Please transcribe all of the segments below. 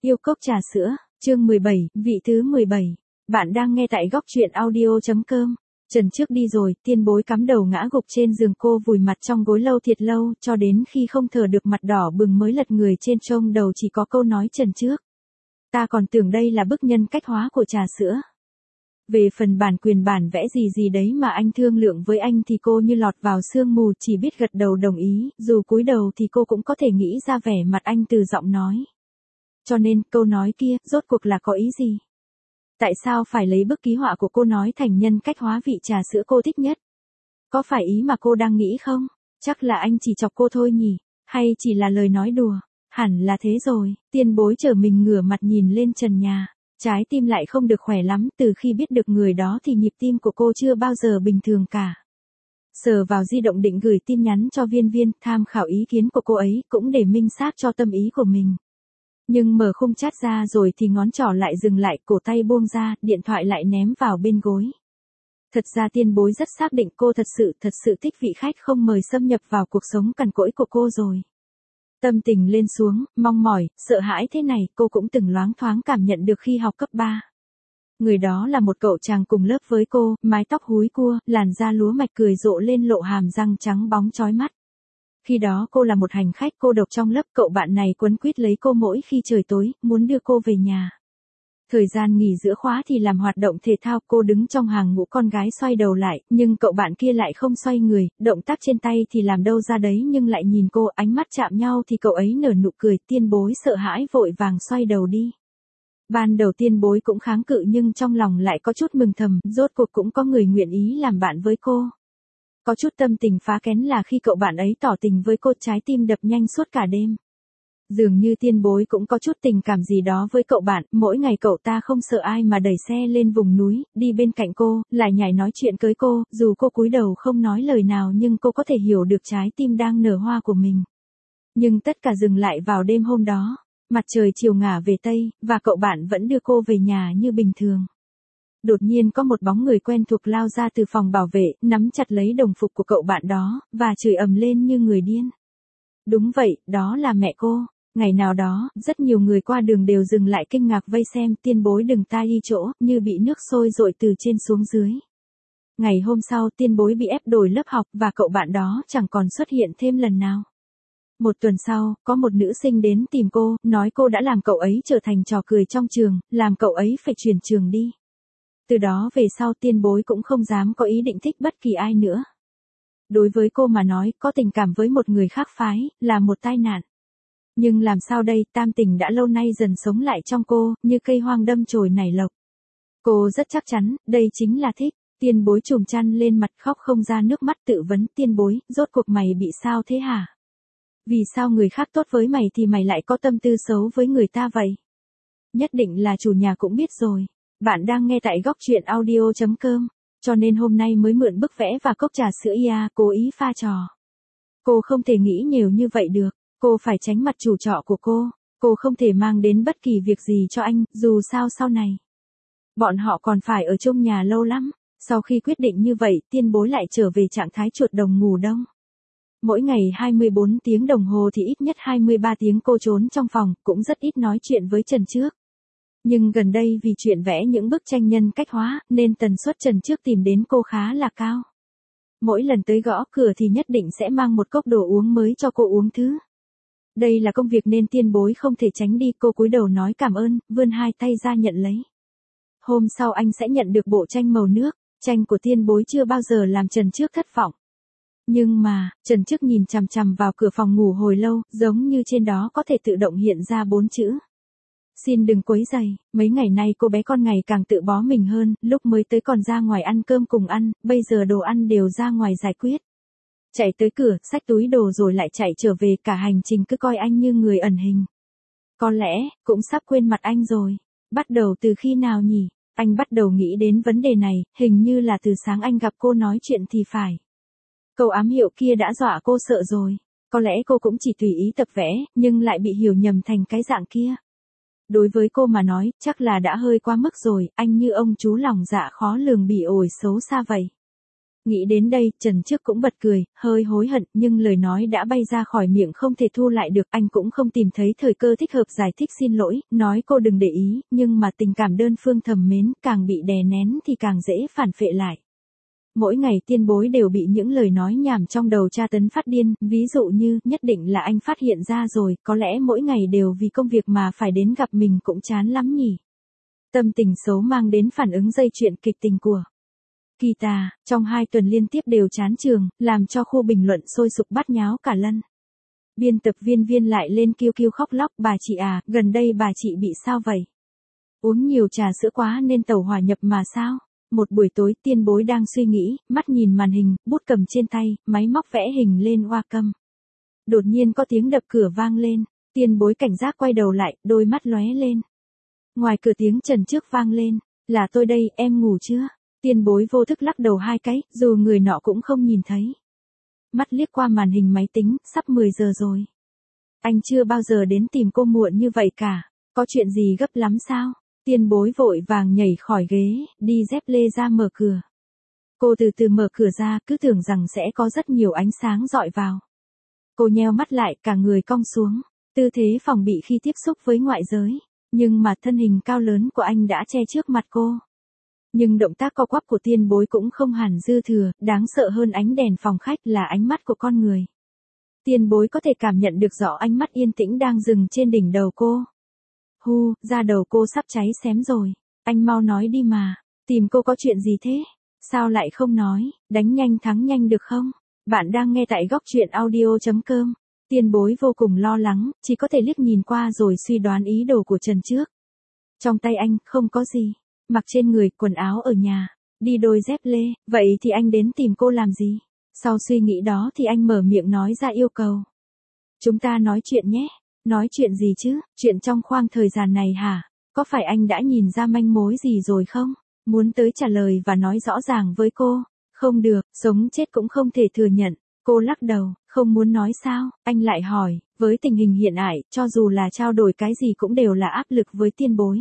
Yêu cốc trà sữa, chương 17, vị thứ 17. Bạn đang nghe tại góc truyện audio.com. Trần trước đi rồi, Tiên Bối cắm đầu ngã gục trên giường, cô vùi mặt trong gối lâu thiệt lâu, cho đến khi không thở được mặt đỏ bừng mới lật người trên, trông đầu chỉ có câu nói Trần trước. Ta còn tưởng đây là bức nhân cách hóa của trà sữa. Về phần bản quyền bản vẽ gì đấy mà anh thương lượng với anh thì cô như lọt vào sương mù, chỉ biết gật đầu đồng ý, dù cúi đầu thì cô cũng có thể nghĩ ra vẻ mặt anh từ giọng nói. Cho nên, câu nói kia, rốt cuộc là có ý gì? Tại sao phải lấy bức ký họa của cô nói thành nhân cách hóa vị trà sữa cô thích nhất? Có phải ý mà cô đang nghĩ không? Chắc là anh chỉ chọc cô thôi nhỉ? Hay chỉ là lời nói đùa? Hẳn là thế rồi. Tiên Bối trở mình ngửa mặt nhìn lên trần nhà. Trái tim lại không được khỏe lắm, từ khi biết được người đó thì nhịp tim của cô chưa bao giờ bình thường cả. Sờ vào di động định gửi tin nhắn cho Viên Viên, tham khảo ý kiến của cô ấy, cũng để minh xác cho tâm ý của mình. Nhưng mở khung chat ra rồi thì ngón trỏ lại dừng lại, cổ tay buông ra, điện thoại lại ném vào bên gối. Thật ra Tiên Bối rất xác định cô thật sự thích vị khách không mời xâm nhập vào cuộc sống cằn cỗi của cô rồi. Tâm tình lên xuống, mong mỏi, sợ hãi thế này cô cũng từng loáng thoáng cảm nhận được khi học cấp 3. Người đó là một cậu chàng cùng lớp với cô, mái tóc húi cua, làn da lúa mạch, cười rộ lên lộ hàm răng trắng bóng chói mắt. Khi đó cô là một hành khách cô độc trong lớp, cậu bạn này quấn quýt lấy cô mỗi khi trời tối, muốn đưa cô về nhà. Thời gian nghỉ giữa khóa thì làm hoạt động thể thao, cô đứng trong hàng ngũ con gái xoay đầu lại, nhưng cậu bạn kia lại không xoay người, động tác trên tay thì làm đâu ra đấy nhưng lại nhìn cô, ánh mắt chạm nhau thì cậu ấy nở nụ cười. Tiên Bối sợ hãi vội vàng xoay đầu đi. Ban đầu Tiên Bối cũng kháng cự nhưng trong lòng lại có chút mừng thầm, rốt cuộc cũng có người nguyện ý làm bạn với cô. Có chút tâm tình phá kén là khi cậu bạn ấy tỏ tình với cô, trái tim đập nhanh suốt cả đêm. Dường như Tiên Bối cũng có chút tình cảm gì đó với cậu bạn, mỗi ngày cậu ta không sợ ai mà đẩy xe lên vùng núi, đi bên cạnh cô, lại nhảy nói chuyện cưới cô, dù cô cúi đầu không nói lời nào nhưng cô có thể hiểu được trái tim đang nở hoa của mình. Nhưng tất cả dừng lại vào đêm hôm đó, mặt trời chiều ngả về Tây, và cậu bạn vẫn đưa cô về nhà như bình thường. Đột nhiên có một bóng người quen thuộc lao ra từ phòng bảo vệ, nắm chặt lấy đồng phục của cậu bạn đó, và chửi ầm lên như người điên. Đúng vậy, đó là mẹ cô. Ngày nào đó, rất nhiều người qua đường đều dừng lại kinh ngạc vây xem. Tiên Bối đừng tai đi chỗ, như bị nước sôi dội từ trên xuống dưới. Ngày hôm sau, Tiên Bối bị ép đổi lớp học, và cậu bạn đó chẳng còn xuất hiện thêm lần nào. Một tuần sau, có một nữ sinh đến tìm cô, nói cô đã làm cậu ấy trở thành trò cười trong trường, làm cậu ấy phải chuyển trường đi. Từ đó về sau Tiên Bối cũng không dám có ý định thích bất kỳ ai nữa. Đối với cô mà nói, có tình cảm với một người khác phái, là một tai nạn. Nhưng làm sao đây, tam tình đã lâu nay dần sống lại trong cô, như cây hoang đâm chồi nảy lộc. Cô rất chắc chắn, đây chính là thích. Tiên Bối chùm chăn lên mặt khóc không ra nước mắt, tự vấn. Tiên Bối, rốt cuộc mày bị sao thế hả? Vì sao người khác tốt với mày thì mày lại có tâm tư xấu với người ta vậy? Nhất định là chủ nhà cũng biết rồi. Bạn đang nghe tại góc truyện audio.com, cho nên hôm nay mới mượn bức vẽ và cốc trà sữa cố ý pha trò. Cô không thể nghĩ nhiều như vậy được, cô phải tránh mặt chủ trọ của cô không thể mang đến bất kỳ việc gì cho anh, dù sao sau này. Bọn họ còn phải ở chung nhà lâu lắm. Sau khi quyết định như vậy, Tiên Bối lại trở về trạng thái chuột đồng ngủ đông. Mỗi ngày 24 tiếng đồng hồ thì ít nhất 23 tiếng cô trốn trong phòng, cũng rất ít nói chuyện với Trần trước. Nhưng gần đây vì chuyện vẽ những bức tranh nhân cách hóa, nên tần suất Trần trước tìm đến cô khá là cao. Mỗi lần tới gõ cửa thì nhất định sẽ mang một cốc đồ uống mới cho cô uống thứ. Đây là công việc nên Tiên Bối không thể tránh đi, cô cúi đầu nói cảm ơn, vươn hai tay ra nhận lấy. Hôm sau anh sẽ nhận được bộ tranh màu nước, tranh của Tiên Bối chưa bao giờ làm Trần trước thất vọng. Nhưng mà, Trần trước nhìn chằm chằm vào cửa phòng ngủ hồi lâu, giống như trên đó có thể tự động hiện ra 4 chữ. Xin đừng quấy rầy. Mấy ngày nay cô bé con ngày càng tự bó mình hơn, lúc mới tới còn ra ngoài ăn cơm cùng ăn, bây giờ đồ ăn đều ra ngoài giải quyết. Chạy tới cửa, xách túi đồ rồi lại chạy trở về, cả hành trình cứ coi anh như người ẩn hình. Có lẽ, cũng sắp quên mặt anh rồi. Bắt đầu từ khi nào nhỉ? Anh bắt đầu nghĩ đến vấn đề này, hình như là từ sáng anh gặp cô nói chuyện thì phải. Câu ám hiệu kia đã dọa cô sợ rồi. Có lẽ cô cũng chỉ tùy ý tập vẽ, nhưng lại bị hiểu nhầm thành cái dạng kia. Đối với cô mà nói, chắc là đã hơi quá mức rồi, anh như ông chú lòng dạ khó lường bỉ ổi xấu xa vậy. Nghĩ đến đây, Trần Trước cũng bật cười, hơi hối hận, nhưng lời nói đã bay ra khỏi miệng không thể thu lại được, anh cũng không tìm thấy thời cơ thích hợp giải thích xin lỗi, nói cô đừng để ý, nhưng mà tình cảm đơn phương thầm mến, càng bị đè nén thì càng dễ phản phệ lại. Mỗi ngày Tiên Bối đều bị những lời nói nhảm trong đầu tra tấn phát điên, ví dụ như, nhất định là anh phát hiện ra rồi, có lẽ mỗi ngày đều vì công việc mà phải đến gặp mình cũng chán lắm nhỉ. Tâm tình xấu mang đến phản ứng dây chuyện kịch tình của Kỳ Tà, trong 2 tuần liên tiếp đều chán trường, làm cho khu bình luận sôi sục bát nháo cả lân. Biên tập viên Viên lại lên kêu kêu khóc lóc, bà chị à, gần đây bà chị bị sao vậy? Uống nhiều trà sữa quá nên tẩu hỏa nhập mà sao? Một buổi tối Tiên Bối đang suy nghĩ, mắt nhìn màn hình, bút cầm trên tay, máy móc vẽ hình lên Wacom. Đột nhiên có tiếng đập cửa vang lên, Tiên Bối cảnh giác quay đầu lại, đôi mắt lóe lên. Ngoài cửa tiếng Trần Trước vang lên, là tôi đây, em ngủ chưa? Tiên Bối vô thức lắc đầu 2 cái, dù người nọ cũng không nhìn thấy. Mắt liếc qua màn hình máy tính, sắp 10 giờ rồi. Anh chưa bao giờ đến tìm cô muộn như vậy cả, có chuyện gì gấp lắm sao? Tiên Bối vội vàng nhảy khỏi ghế, đi dép lê ra mở cửa. Cô từ từ mở cửa ra, cứ tưởng rằng sẽ có rất nhiều ánh sáng dọi vào. Cô nheo mắt lại, cả người cong xuống, tư thế phòng bị khi tiếp xúc với ngoại giới. Nhưng mà thân hình cao lớn của anh đã che trước mặt cô. Nhưng động tác co quắp của Tiên Bối cũng không hẳn dư thừa, đáng sợ hơn ánh đèn phòng khách là ánh mắt của con người. Tiên Bối có thể cảm nhận được rõ ánh mắt yên tĩnh đang dừng trên đỉnh đầu cô. Hu, da đầu cô sắp cháy xém rồi. Anh mau nói đi mà. Tìm cô có chuyện gì thế? Sao lại không nói? Đánh nhanh thắng nhanh được không? Bạn đang nghe tại góc truyện audio.com. Tiên Bối vô cùng lo lắng, chỉ có thể liếc nhìn qua rồi suy đoán ý đồ của Trần Trước. Trong tay anh, không có gì. Mặc trên người, quần áo ở nhà. Đi đôi dép lê, vậy thì anh đến tìm cô làm gì? Sau suy nghĩ đó thì anh mở miệng nói ra yêu cầu. Chúng ta nói chuyện nhé. Nói chuyện gì chứ? Chuyện trong khoảng thời gian này hả? Có phải anh đã nhìn ra manh mối gì rồi không? Muốn tới trả lời và nói rõ ràng với cô. Không được, sống chết cũng không thể thừa nhận. Cô lắc đầu, không muốn nói sao? Anh lại hỏi, với tình hình hiện tại, cho dù là trao đổi cái gì cũng đều là áp lực với Tiên Bối.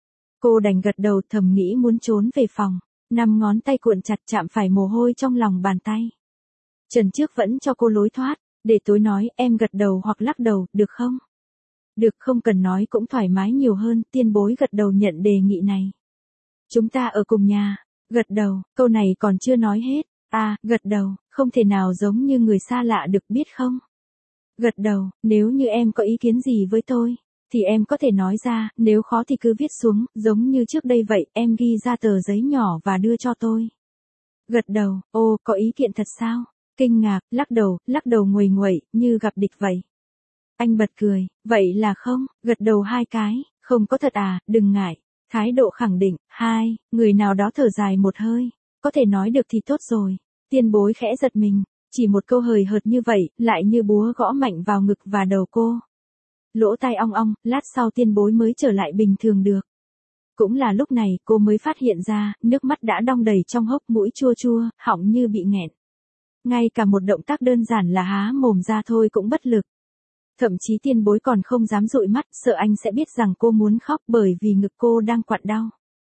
Cô đành gật đầu, thầm nghĩ muốn trốn về phòng. 5 ngón tay cuộn chặt chạm phải mồ hôi trong lòng bàn tay. Trần Trước vẫn cho cô lối thoát, để tối nói, em gật đầu hoặc lắc đầu, được không? Được, không cần nói cũng thoải mái nhiều hơn. Tiên Bối gật đầu nhận đề nghị này. Chúng ta ở cùng nhà. Gật đầu, câu này còn chưa nói hết. À, gật đầu, không thể nào giống như người xa lạ được biết không? Gật đầu, nếu như em có ý kiến gì với tôi, thì em có thể nói ra, nếu khó thì cứ viết xuống, giống như trước đây vậy, em ghi ra tờ giấy nhỏ và đưa cho tôi. Gật đầu, ô, có ý kiện thật sao? Kinh ngạc, lắc đầu nguầy nguậy, như gặp địch vậy. Anh bật cười, vậy là không, gật đầu 2 cái, không có thật à, đừng ngại. Thái độ khẳng định, 2, người nào đó thở dài một hơi, có thể nói được thì tốt rồi. Tiên Bối khẽ giật mình, chỉ một câu hời hợt như vậy, lại như búa gõ mạnh vào ngực và đầu cô. Lỗ tai ong ong, lát sau Tiên Bối mới trở lại bình thường được. Cũng là lúc này cô mới phát hiện ra, nước mắt đã đong đầy trong hốc, mũi chua chua, họng như bị nghẹn. Ngay cả một động tác đơn giản là há mồm ra thôi cũng bất lực. Thậm chí Tiên Bối còn không dám dụi mắt, sợ anh sẽ biết rằng cô muốn khóc bởi vì ngực cô đang quặn đau.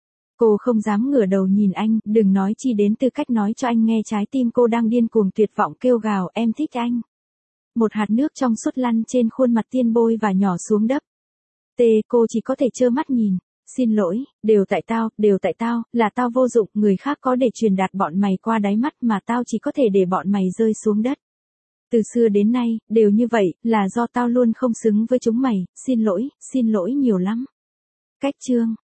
Cô không dám ngửa đầu nhìn anh, đừng nói chi đến tư cách nói cho anh nghe trái tim cô đang điên cuồng tuyệt vọng kêu gào em thích anh. Một hạt nước trong suốt lăn trên khuôn mặt Tiên Bối và nhỏ xuống đất. Cô chỉ có thể trơ mắt nhìn. Xin lỗi, đều tại tao, là tao vô dụng, người khác có để truyền đạt bọn mày qua đáy mắt mà tao chỉ có thể để bọn mày rơi xuống đất. Từ xưa đến nay, đều như vậy, là do tao luôn không xứng với chúng mày, xin lỗi nhiều lắm. Cách chương